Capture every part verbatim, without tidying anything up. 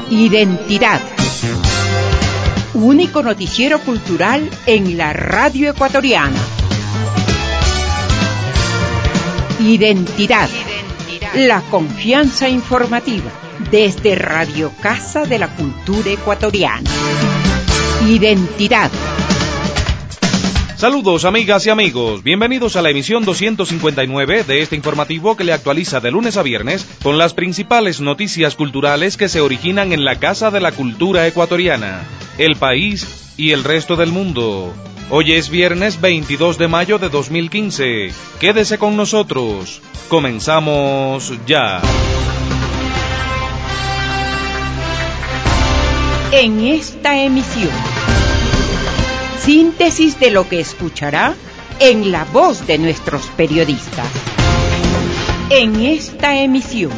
Identidad. Único noticiero cultural en la radio ecuatoriana. Identidad. La confianza informativa desde Radio Casa de la Cultura Ecuatoriana. Identidad. Saludos amigas y amigos, bienvenidos a la emisión doscientos cincuenta y nueve de este informativo que le actualiza de lunes a viernes con las principales noticias culturales que se originan en la Casa de la Cultura Ecuatoriana, el país y el resto del mundo. Hoy es viernes veintidós de mayo de dos mil quince. Quédese con nosotros. Comenzamos ya. En esta emisión, síntesis de lo que escuchará en la voz de nuestros periodistas. En esta emisión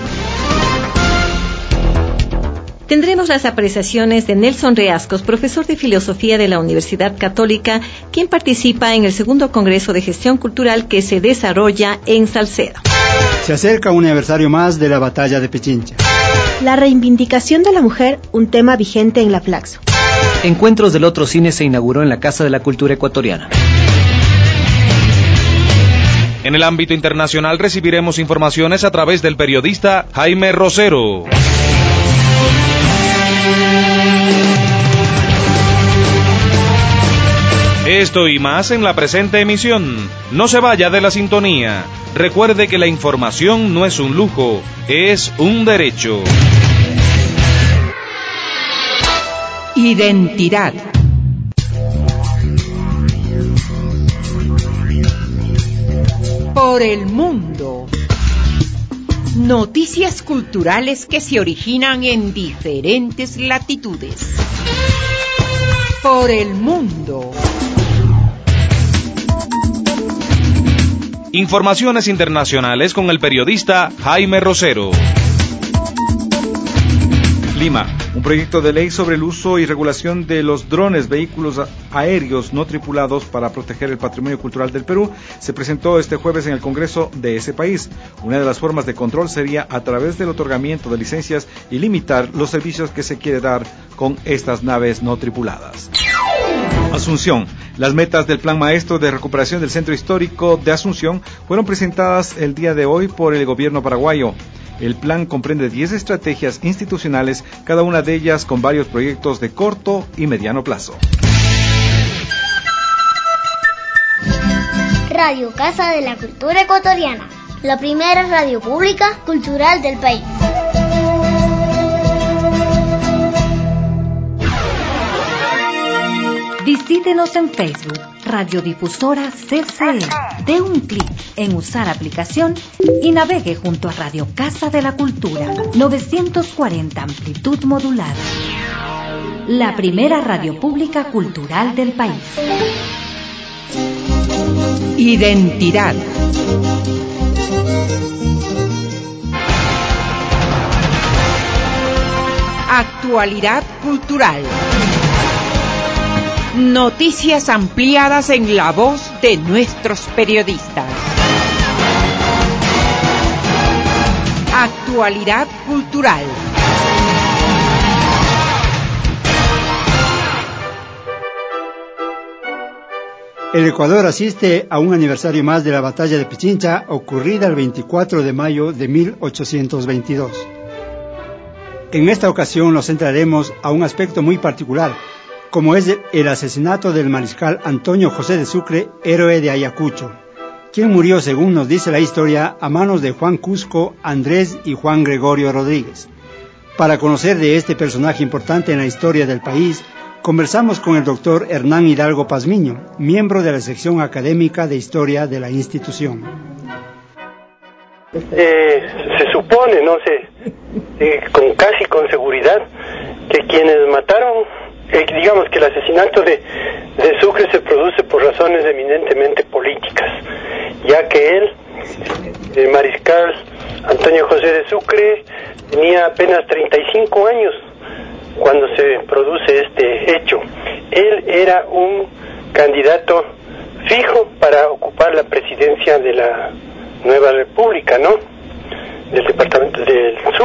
tendremos las apreciaciones de Nelson Reascos, profesor de Filosofía de la Universidad Católica, quien participa en el segundo Congreso de Gestión Cultural que se desarrolla en Salcedo. Se acerca un aniversario más de la batalla de Pichincha. La reivindicación de la mujer, un tema vigente en la Flaxo. Encuentros del Otro Cine se inauguró en la Casa de la Cultura Ecuatoriana. En el ámbito internacional recibiremos informaciones a través del periodista Jaime Rosero. Esto y más en la presente emisión. No se vaya de la sintonía. Recuerde que la información no es un lujo, es un derecho. Identidad. Por el mundo. Noticias culturales que se originan en diferentes latitudes. Por el mundo. Informaciones internacionales con el periodista Jaime Rosero. Lima. Un proyecto de ley sobre el uso y regulación de los drones, vehículos aéreos no tripulados para proteger el patrimonio cultural del Perú, se presentó este jueves en el Congreso de ese país. Una de las formas de control sería a través del otorgamiento de licencias y limitar los servicios que se quiere dar con estas naves no tripuladas. Asunción. Las metas del Plan Maestro de Recuperación del Centro Histórico de Asunción fueron presentadas el día de hoy por el gobierno paraguayo. El plan comprende diez estrategias institucionales, cada una de ellas con varios proyectos de corto y mediano plazo. Radio Casa de la Cultura Ecuatoriana, la primera radio pública cultural del país. Visítenos en Facebook, Radiodifusora C C E. Dé un clic en usar aplicación y navegue junto a Radio Casa de la Cultura, novecientos cuarenta amplitud modulada. La primera radio pública cultural del país. Identidad. Actualidad cultural. Noticias ampliadas en la voz de nuestros periodistas. Actualidad cultural. El Ecuador asiste a un aniversario más de la batalla de Pichincha, ocurrida el veinticuatro de mayo de mil ochocientos veintidós. En esta ocasión nos centraremos a un aspecto muy particular, como es el asesinato del mariscal Antonio José de Sucre, héroe de Ayacucho, quien murió, según nos dice la historia, a manos de Juan Cusco, Andrés y Juan Gregorio Rodríguez. Para conocer de este personaje importante en la historia del país, conversamos con el doctor Hernán Hidalgo Pazmiño, miembro de la sección académica de historia de la institución. Eh, se supone, no sé, eh, con casi con seguridad, que quienes mataron, eh, digamos que el asesinato de, de Sucre se produce por razones eminentemente políticas, ya que él, el mariscal Antonio José de Sucre, tenía apenas treinta y cinco años cuando se produce este hecho. Él era un candidato fijo para ocupar la presidencia de la nueva república, ¿no?, del departamento del sur.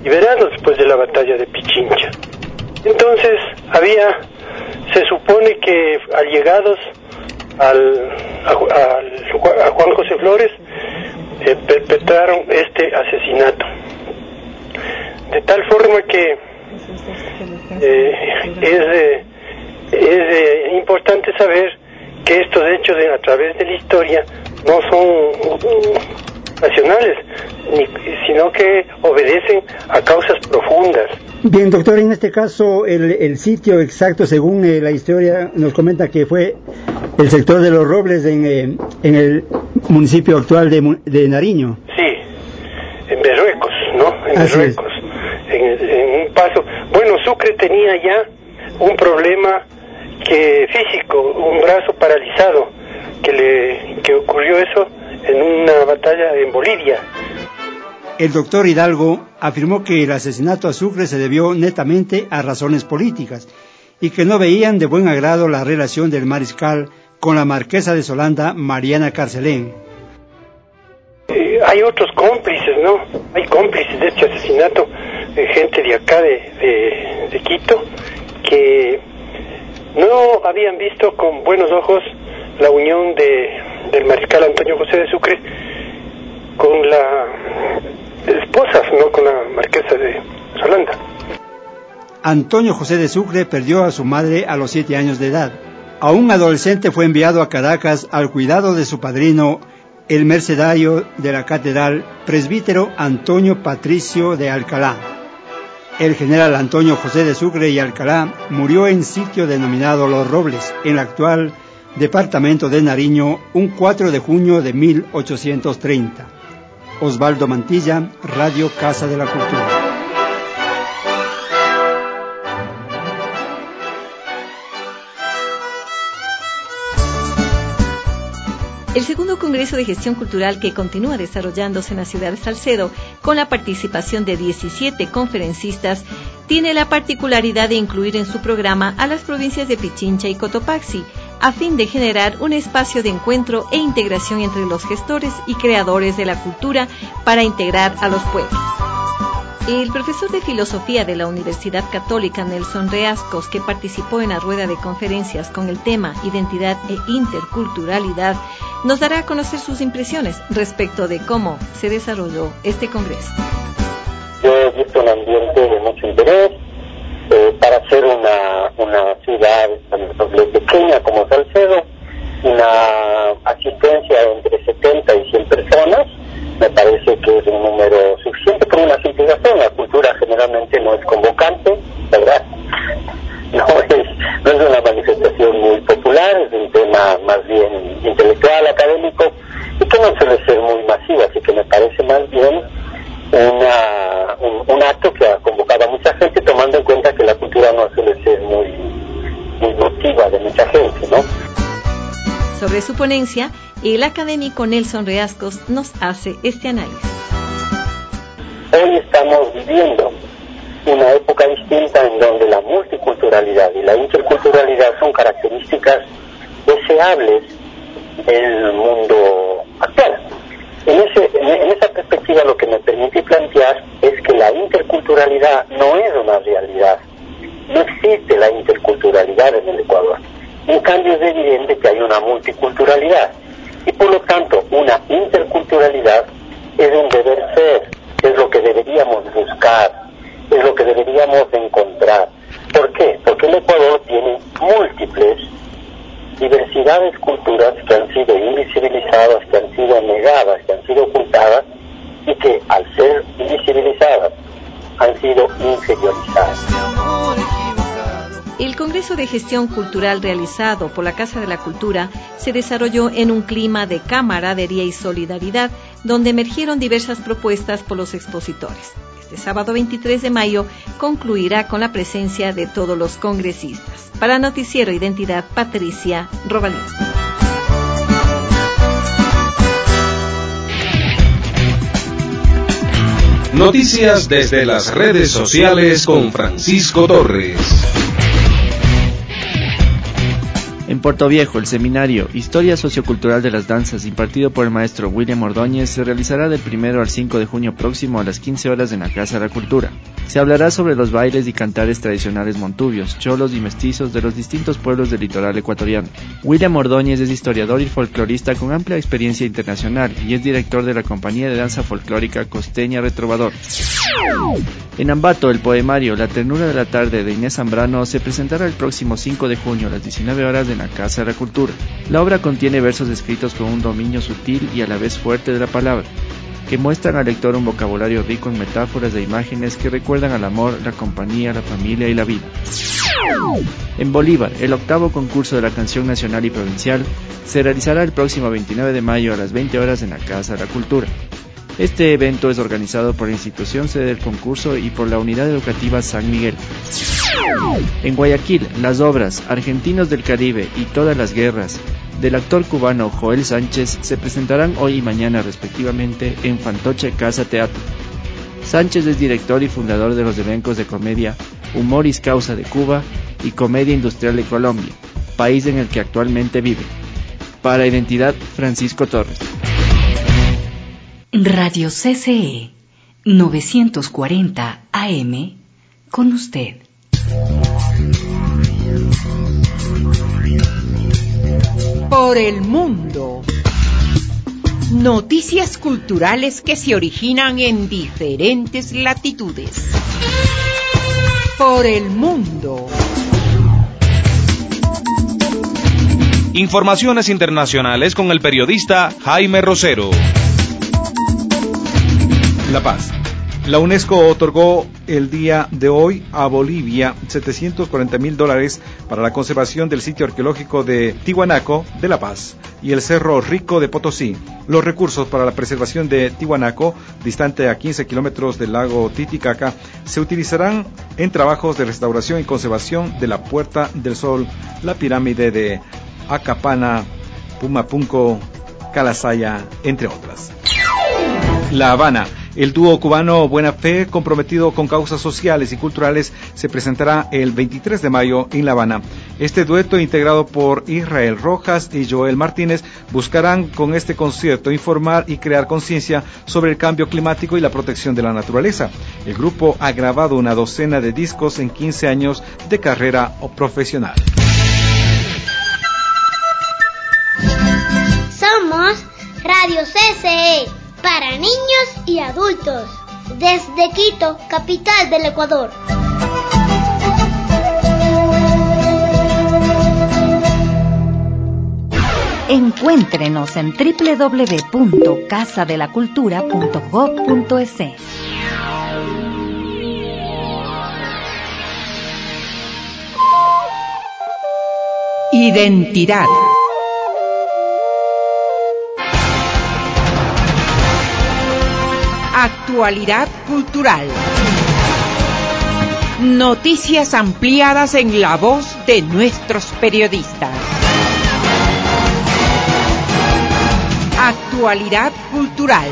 liberados después de la batalla de Pichincha. Entonces había, se supone que allegados al, a, a, a Juan José Flores eh, perpetraron este asesinato. De tal forma que eh, es, eh, es eh, importante saber que estos hechos de, a través de la historia no son uh, nacionales, ni, sino que obedecen a causas profundas. Bien, doctor, en este caso el, el sitio exacto, según eh, la historia, nos comenta que fue el sector de Los Robles en, eh, en el municipio actual de, de Nariño. Sí, en Berruecos, ¿no? En Así Berruecos, en, en un paso. Bueno, Sucre tenía ya un problema que físico, un brazo paralizado, que le que ocurrió eso en una batalla en Bolivia. El doctor Hidalgo afirmó que el asesinato a Sucre se debió netamente a razones políticas y que no veían de buen agrado la relación del mariscal con la marquesa de Solanda, Mariana Carcelén. Eh, hay otros cómplices, ¿no? Hay cómplices de este asesinato, eh, gente de acá, de, de, de Quito, que no habían visto con buenos ojos la unión de, del mariscal Antonio José de Sucre con la esposa, no con la marquesa de Solanda. Antonio José de Sucre perdió a su madre a los siete años de edad. A un adolescente fue enviado a Caracas al cuidado de su padrino, el mercedario de la catedral, presbítero Antonio Patricio de Alcalá. El general Antonio José de Sucre y Alcalá murió en sitio denominado Los Robles, en el actual departamento de Nariño, un cuatro de junio de mil ochocientos treinta. Osvaldo Mantilla, Radio Casa de la Cultura. El segundo Congreso de Gestión Cultural, que continúa desarrollándose en la ciudad de Salcedo con la participación de diecisiete conferencistas, tiene la particularidad de incluir en su programa a las provincias de Pichincha y Cotopaxi, a fin de generar un espacio de encuentro e integración entre los gestores y creadores de la cultura para integrar a los pueblos. El profesor de Filosofía de la Universidad Católica, Nelson Reascos, que participó en la rueda de conferencias con el tema Identidad e Interculturalidad, nos dará a conocer sus impresiones respecto de cómo se desarrolló este congreso. Yo he visto un ambiente de mucho interés eh, para ser una, una ciudad pequeña como Salcedo, una asistencia entre setenta y cien personas. Me parece que es un número suficiente por una simple razón. La cultura generalmente no es convocante, ¿verdad? No es, no es una manifestación muy popular, es un tema más bien intelectual, académico, y que no suele ser muy masivo, así que me parece más bien una, un, un acto que ha convocado a mucha gente, tomando en cuenta que la cultura no suele ser muy, muy motiva de mucha gente, ¿no? Sobre su ponencia, el académico Nelson Reascos nos hace este análisis. Hoy estamos viviendo una época distinta en donde la multiculturalidad y la interculturalidad son características deseables del mundo actual. En, ese, en esa perspectiva, lo que me permite plantear es que la interculturalidad no es una realidad. No existe la interculturalidad en el Ecuador. En cambio, es evidente que hay una multiculturalidad. Y por lo tanto, una interculturalidad es un deber ser, es lo que deberíamos buscar, es lo que deberíamos encontrar. ¿Por qué? Porque el Ecuador tiene múltiples diversidades culturas que han sido invisibilizadas, que han sido negadas, que han sido ocultadas y que al ser invisibilizadas han sido inferiorizadas. El Congreso de Gestión Cultural realizado por la Casa de la Cultura se desarrolló en un clima de camaradería y solidaridad, donde emergieron diversas propuestas por los expositores. Este sábado veintitrés de mayo concluirá con la presencia de todos los congresistas. Para Noticiero Identidad, Patricia Robalín. Noticias desde las redes sociales con Francisco Torres. En Puerto Viejo, el seminario Historia Sociocultural de las Danzas, impartido por el maestro William Ordóñez, se realizará del primero al cinco de junio próximo a las quince horas en la Casa de la Cultura. Se hablará sobre los bailes y cantares tradicionales montubios, cholos y mestizos de los distintos pueblos del litoral ecuatoriano. William Ordóñez es historiador y folclorista con amplia experiencia internacional y es director de la compañía de danza folclórica Costeña Retrovador. En Ambato, el poemario La ternura de la tarde de Inés Zambrano se presentará el próximo cinco de junio a las diecinueve horas en la Casa de la Cultura. La obra contiene versos escritos con un dominio sutil y a la vez fuerte de la palabra, que muestran al lector un vocabulario rico en metáforas e imágenes que recuerdan al amor, la compañía, la familia y la vida. En Bolívar, el octavo concurso de la canción nacional y provincial se realizará el próximo veintinueve de mayo a las veinte horas en la Casa de la Cultura. Este evento es organizado por la institución sede del concurso y por la Unidad Educativa San Miguel. En Guayaquil, las obras Argentinos del Caribe y Todas las Guerras del actor cubano Joel Sánchez se presentarán hoy y mañana respectivamente en Fantoche Casa Teatro. Sánchez es director y fundador de los elencos de comedia Humoris Causa de Cuba y Comedia Industrial de Colombia, país en el que actualmente vive. Para Identidad, Francisco Torres. Radio C C E novecientos cuarenta A M con usted. Por el mundo. Noticias culturales que se originan en diferentes latitudes. Por el mundo. Informaciones internacionales con el periodista Jaime Rosero. La Paz. La UNESCO otorgó el día de hoy a Bolivia setecientos cuarenta mil dólares para la conservación del sitio arqueológico de Tiwanaku de La Paz y el Cerro Rico de Potosí. Los recursos para la preservación de Tiwanaku, distante a quince kilómetros del lago Titicaca, se utilizarán en trabajos de restauración y conservación de la Puerta del Sol, la pirámide de Acapana, Pumapunco, Calasaya, entre otras. La Habana. El dúo cubano Buena Fe, comprometido con causas sociales y culturales, se presentará el veintitrés de mayo en La Habana. Este dueto, integrado por Israel Rojas y Joel Martínez, buscarán con este concierto informar y crear conciencia sobre el cambio climático y la protección de la naturaleza. El grupo ha grabado una docena de discos en quince años de carrera profesional. Somos Radio C C E. Para niños y adultos, desde Quito, capital del Ecuador. Encuéntrenos en doble u doble u doble u punto casa de la cultura punto gob punto es. Identidad. Actualidad cultural. Noticias ampliadas en la voz de nuestros periodistas. Actualidad cultural.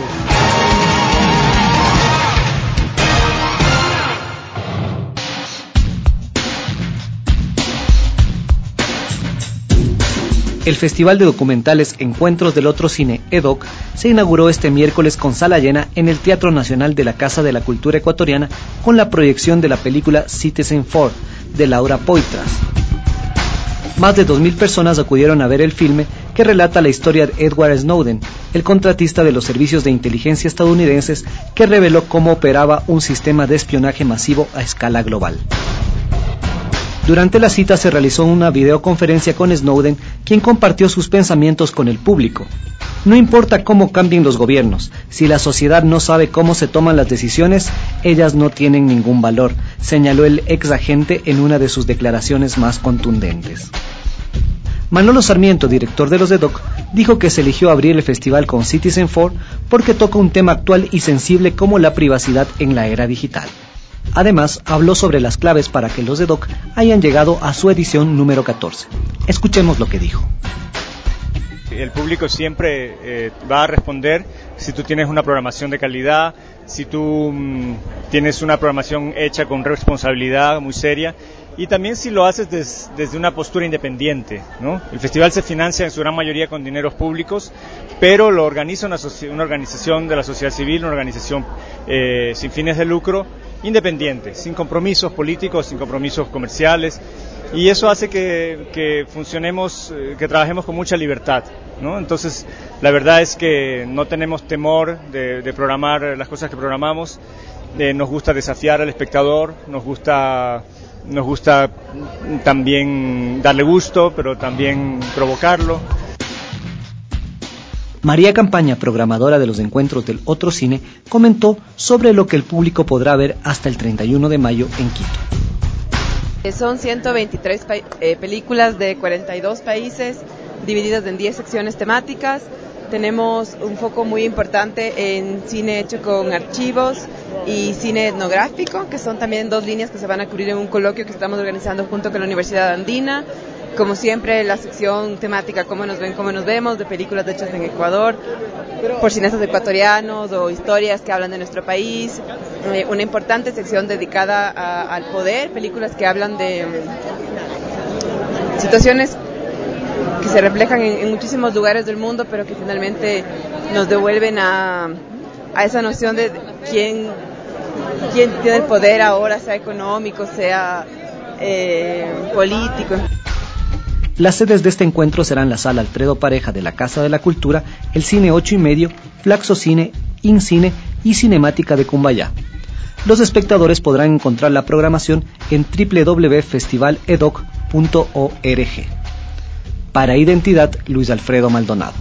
El Festival de Documentales Encuentros del Otro Cine, E D O C, se inauguró este miércoles con sala llena en el Teatro Nacional de la Casa de la Cultura Ecuatoriana con la proyección de la película Citizen Four, de Laura Poitras. Más de dos mil personas acudieron a ver el filme que relata la historia de Edward Snowden, el contratista de los servicios de inteligencia estadounidenses que reveló cómo operaba un sistema de espionaje masivo a escala global. Durante la cita se realizó una videoconferencia con Snowden, quien compartió sus pensamientos con el público. No importa cómo cambien los gobiernos, si la sociedad no sabe cómo se toman las decisiones, ellas no tienen ningún valor, señaló el ex agente en una de sus declaraciones más contundentes. Manolo Sarmiento, director de los E D O C, dijo que se eligió abrir el festival con Citizen Four porque toca un tema actual y sensible como la privacidad en la era digital. Además, habló sobre las claves para que los E D O C hayan llegado a su edición número catorce. Escuchemos lo que dijo. el público siempre eh, va a responder si tú tienes una programación de calidad, si tú mmm, tienes una programación hecha con responsabilidad muy seria, y también si lo haces des, desde una postura independiente, ¿no? El festival se financia en su gran mayoría con dineros públicos, pero lo organiza una, una organización de la sociedad civil, una organización eh, sin fines de lucro, independiente, sin compromisos políticos, sin compromisos comerciales, y eso hace que, que funcionemos, que trabajemos con mucha libertad, ¿no? Entonces, la verdad es que no tenemos temor de, de programar las cosas que programamos, eh, nos gusta desafiar al espectador, nos gusta... Nos gusta también darle gusto, pero también provocarlo. María Campaña, programadora de los encuentros del Otro Cine, comentó sobre lo que el público podrá ver hasta el treinta y uno de mayo en Quito. Son ciento veintitrés pa- eh, películas de cuarenta y dos países, divididas en diez secciones temáticas. Tenemos un foco muy importante en cine hecho con archivos y cine etnográfico, que son también dos líneas que se van a cubrir en un coloquio que estamos organizando junto con la Universidad Andina. Como siempre, la sección temática Cómo nos ven, cómo nos vemos, de películas hechas en Ecuador, por cineastas ecuatorianos o historias que hablan de nuestro país. Eh, una importante sección dedicada a, al poder, películas que hablan de um, situaciones que se reflejan en, en muchísimos lugares del mundo, pero que finalmente nos devuelven a, a esa noción de quién, quién tiene el poder ahora, sea económico, sea eh, político. Las sedes de este encuentro serán la Sala Alfredo Pareja de la Casa de la Cultura, el Cine ocho y medio, Flaxo Cine, InCine y Cinemática de Cumbayá. Los espectadores podrán encontrar la programación en doble u doble u doble u punto festival edoc punto org. Para Identidad, Luis Alfredo Maldonado.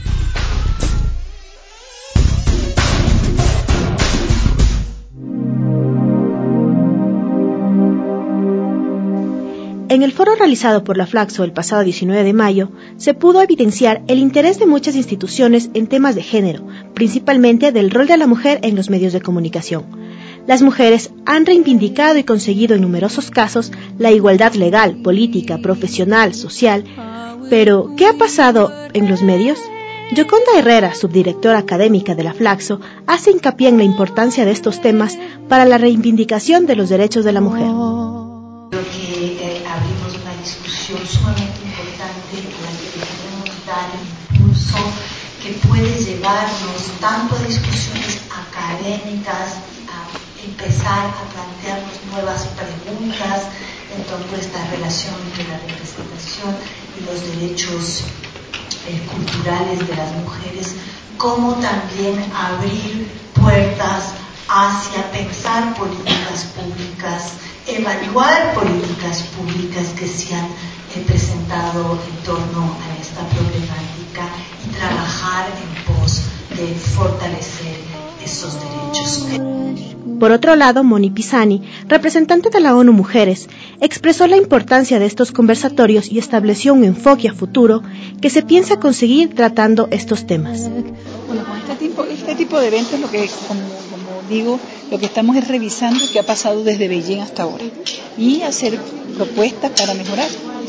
En el foro realizado por la Flaxo el pasado diecinueve de mayo, se pudo evidenciar el interés de muchas instituciones en temas de género, principalmente del rol de la mujer en los medios de comunicación. Las mujeres han reivindicado y conseguido en numerosos casos la igualdad legal, política, profesional, social. Pero, ¿qué ha pasado en los medios? Yoconda Herrera, subdirectora académica de la Flaxo, hace hincapié en la importancia de estos temas para la reivindicación de los derechos de la mujer. Creo que eh, abrimos una discusión sumamente importante a la que debemos dar impulso, que puede llevarnos tanto a discusiones académicas, a empezar a plantearnos nuevas preguntas en torno a esta relación entre la representación y los derechos eh, culturales de las mujeres, como también abrir puertas hacia pensar políticas públicas, evaluar políticas públicas que se han eh, presentado en torno a esta problemática y trabajar en pos de fortalecer esos derechos. Por otro lado, Moni Pisani, representante de la ONU Mujeres, expresó la importancia de estos conversatorios y estableció un enfoque a futuro que se piensa conseguir tratando estos temas. Bueno, con este tipo, este tipo de eventos, lo que, como, como digo, lo que estamos es revisando qué ha pasado desde Beijing hasta ahora y hacer propuestas para mejorar,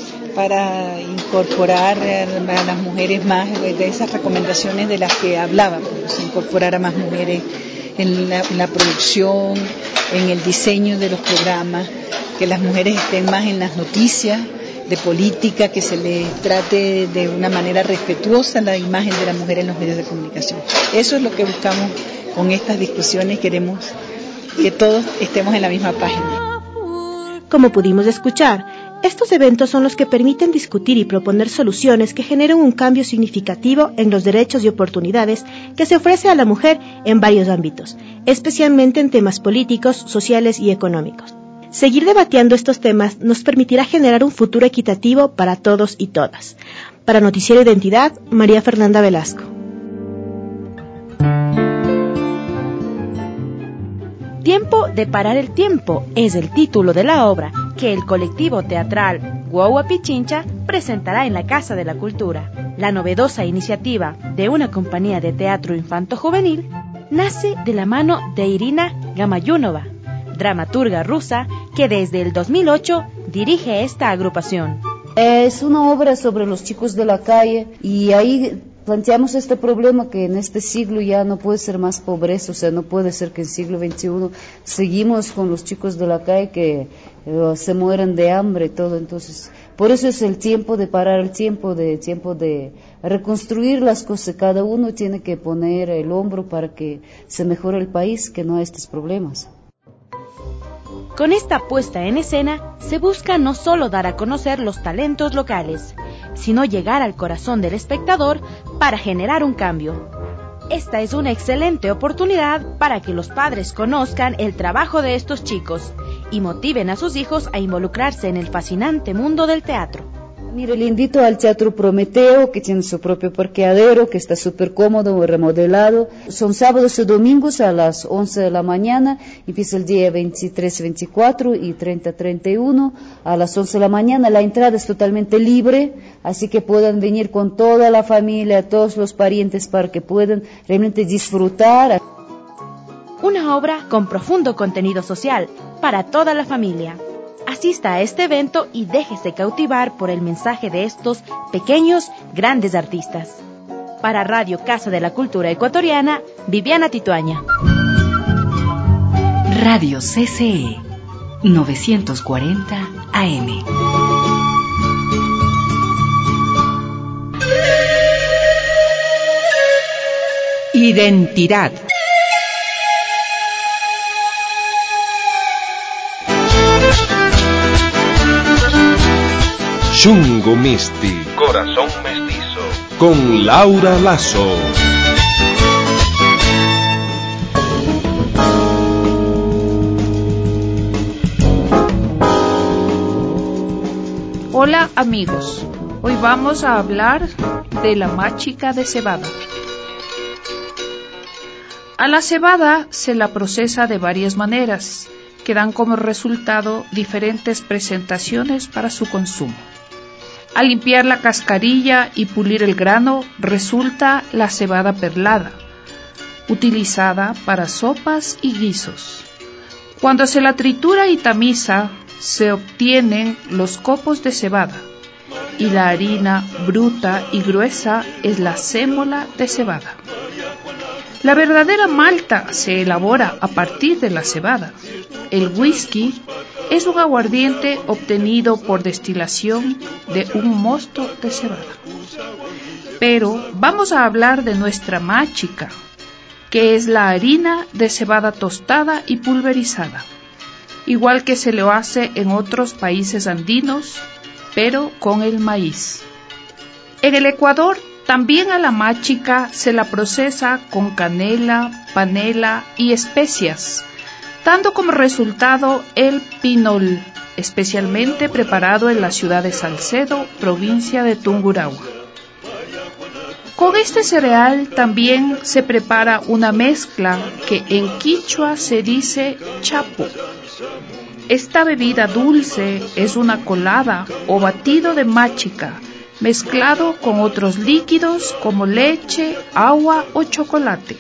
para incorporar a las mujeres más de esas recomendaciones de las que hablábamos, incorporar a más mujeres en la, en la producción, en el diseño de los programas, que las mujeres estén más en las noticias de política, que se les trate de una manera respetuosa la imagen de la mujer en los medios de comunicación. Eso es lo que buscamos con estas discusiones, queremos que todos estemos en la misma página. Como pudimos escuchar, estos eventos son los que permiten discutir y proponer soluciones que generen un cambio significativo en los derechos y oportunidades que se ofrece a la mujer en varios ámbitos, especialmente en temas políticos, sociales y económicos. Seguir debatiendo estos temas nos permitirá generar un futuro equitativo para todos y todas. Para Noticiero Identidad, María Fernanda Velasco. Tiempo de parar el tiempo es el título de la obra que el colectivo teatral Guagua Pichincha presentará en la Casa de la Cultura. La novedosa iniciativa de una compañía de teatro infanto-juvenil nace de la mano de Irina Gamayunova, dramaturga rusa que desde el dos mil ocho dirige esta agrupación. Es una obra sobre los chicos de la calle y ahí planteamos este problema que en este siglo ya no puede ser más pobreza, o sea, no puede ser que en el siglo veintiuno seguimos con los chicos de la calle que eh, se mueren de hambre y todo. Entonces, por eso es el tiempo de parar el tiempo, de tiempo de reconstruir las cosas. Cada uno tiene que poner el hombro para que se mejore el país, que no haya estos problemas. Con esta puesta en escena se busca no solo dar a conocer los talentos locales, sino llegar al corazón del espectador para generar un cambio. Esta es una excelente oportunidad para que los padres conozcan el trabajo de estos chicos y motiven a sus hijos a involucrarse en el fascinante mundo del teatro. Mire, le invito al Teatro Prometeo, que tiene su propio parqueadero, que está súper cómodo, remodelado. Son sábados y domingos a las once de la mañana, empieza el día veintitrés, veinticuatro y treinta, treinta y uno a las once de la mañana. La entrada es totalmente libre, así que puedan venir con toda la familia, todos los parientes, para que puedan realmente disfrutar. Una obra con profundo contenido social para toda la familia. Asista a este evento y déjese cautivar por el mensaje de estos pequeños, grandes artistas. Para Radio Casa de la Cultura Ecuatoriana, Viviana Tituaña. Radio C C E, novecientos cuarenta A M. Identidad. Chungo Misti, Corazón Mestizo, con Laura Lazo. Hola amigos, hoy vamos a hablar de la máchica de cebada. A la cebada se la procesa de varias maneras, que dan como resultado diferentes presentaciones para su consumo. Al limpiar la cascarilla y pulir el grano, resulta la cebada perlada, utilizada para sopas y guisos. Cuando se la tritura y tamiza, se obtienen los copos de cebada, y la harina bruta y gruesa es la sémola de cebada. La verdadera malta se elabora a partir de la cebada. El whisky es un aguardiente obtenido por destilación de un mosto de cebada. Pero vamos a hablar de nuestra máchica, que es la harina de cebada tostada y pulverizada, igual que se lo hace en otros países andinos, pero con el maíz. En el Ecuador también a la máchica se la procesa con canela, panela y especias, dando como resultado el pinol, especialmente preparado en la ciudad de Salcedo, provincia de Tungurahua. Con este cereal también se prepara una mezcla que en quichua se dice chapo. Esta bebida dulce es una colada o batido de máchica, mezclado con otros líquidos como leche, agua o chocolate.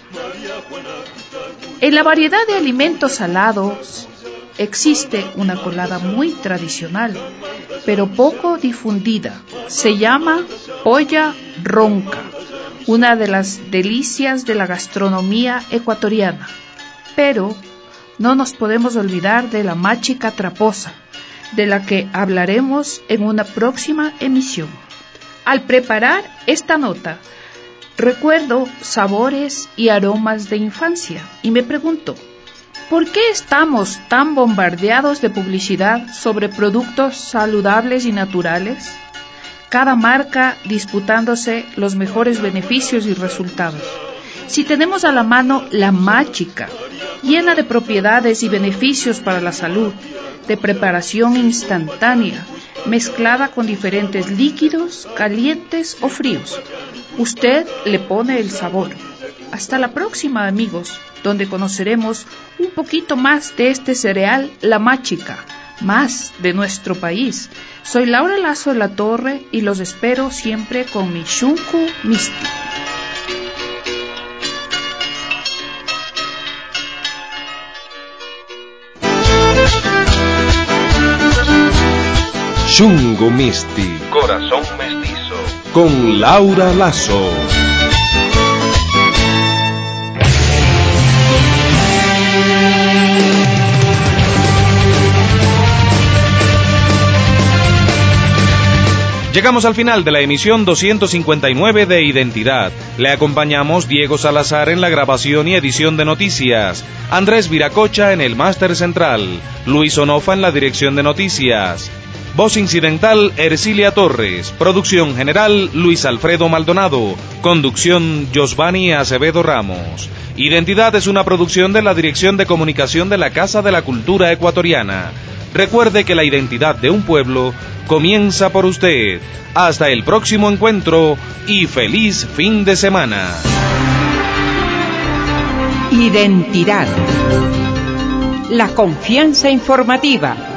En la variedad de alimentos salados existe una colada muy tradicional, pero poco difundida. Se llama polla ronca, una de las delicias de la gastronomía ecuatoriana. Pero no nos podemos olvidar de la máchica traposa, de la que hablaremos en una próxima emisión. Al preparar esta nota, recuerdo sabores y aromas de infancia y me pregunto, ¿por qué estamos tan bombardeados de publicidad sobre productos saludables y naturales? Cada marca disputándose los mejores beneficios y resultados. Si tenemos a la mano la máchica, llena de propiedades y beneficios para la salud, de preparación instantánea, mezclada con diferentes líquidos, calientes o fríos. Usted le pone el sabor. Hasta la próxima, amigos, donde conoceremos un poquito más de este cereal, la máchica, más de nuestro país. Soy Laura Lazo de la Torre y los espero siempre con mi Chungo Misti. Chungo Misti, Corazón Mestizo, con Laura Lazo. Llegamos al final de la emisión doscientos cincuenta y nueve de Identidad. Le acompañamos Diego Salazar en la grabación y edición de noticias, Andrés Viracocha en el máster central, Luis Onofa en la dirección de noticias. Voz incidental, Ercilia Torres. Producción general, Luis Alfredo Maldonado. Conducción, Josvani Acevedo Ramos. Identidad es una producción de la Dirección de Comunicación de la Casa de la Cultura Ecuatoriana. Recuerde que la identidad de un pueblo comienza por usted. Hasta el próximo encuentro y feliz fin de semana. Identidad. La confianza informativa.